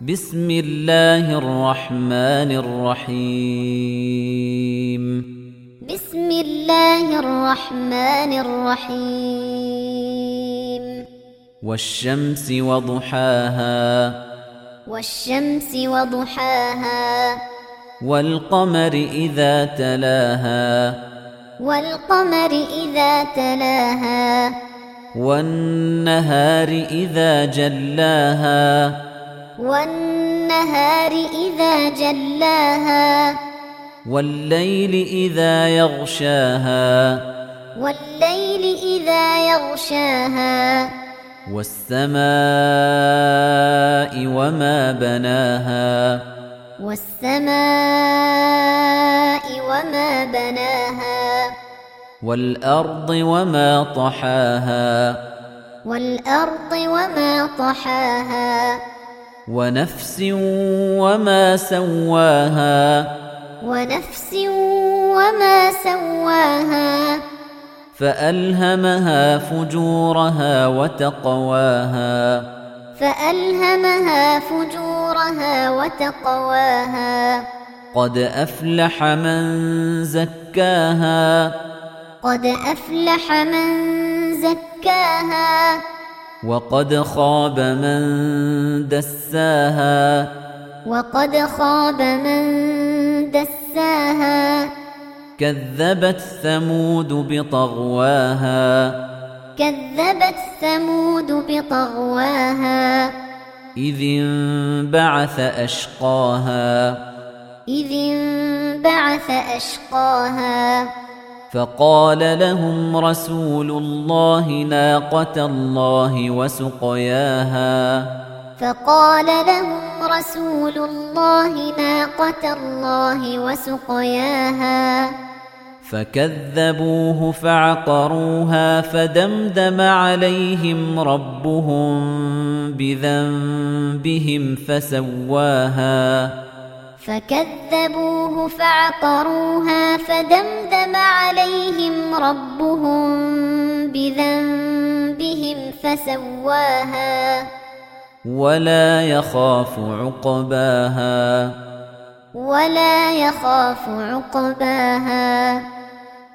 بسم الله الرحمن الرحيم بسم الله الرحمن الرحيم والشمس وضحاها والشمس وضحاها والقمر إذا تلاها والقمر إذا تلاها والنهار إذا جلاها والنهار إذا جلاها والليل إذا يغشاها والليل إذا يغشاها والسماء وما بناها والسماء وما بناها والأرض وما طحاها والأرض وما طحاها ونفس وما سواها ونفس وما سواها فألهمها فجورها وتقواها فألهمها فجورها وتقواها قد أفلح من زكاها قد أفلح من زكاها وقد خاب من دساها وقد خاب من دساها كذبت ثمود بطغواها كذبت ثمود بطغواها إذ انبعث أشقاها إذ انبعث أشقاها فقال لهم رسول الله ناقة الله وسقياها فقال لهم رسول الله ناقة الله وسقياها فكذبوه فعقروها فدمدم عليهم ربهم بذنبهم فسواها فكذبوه فعقروها فدمدم عليهم ربهم بذنبهم فسواها ولا يخاف عقباها ولا يخاف عقباها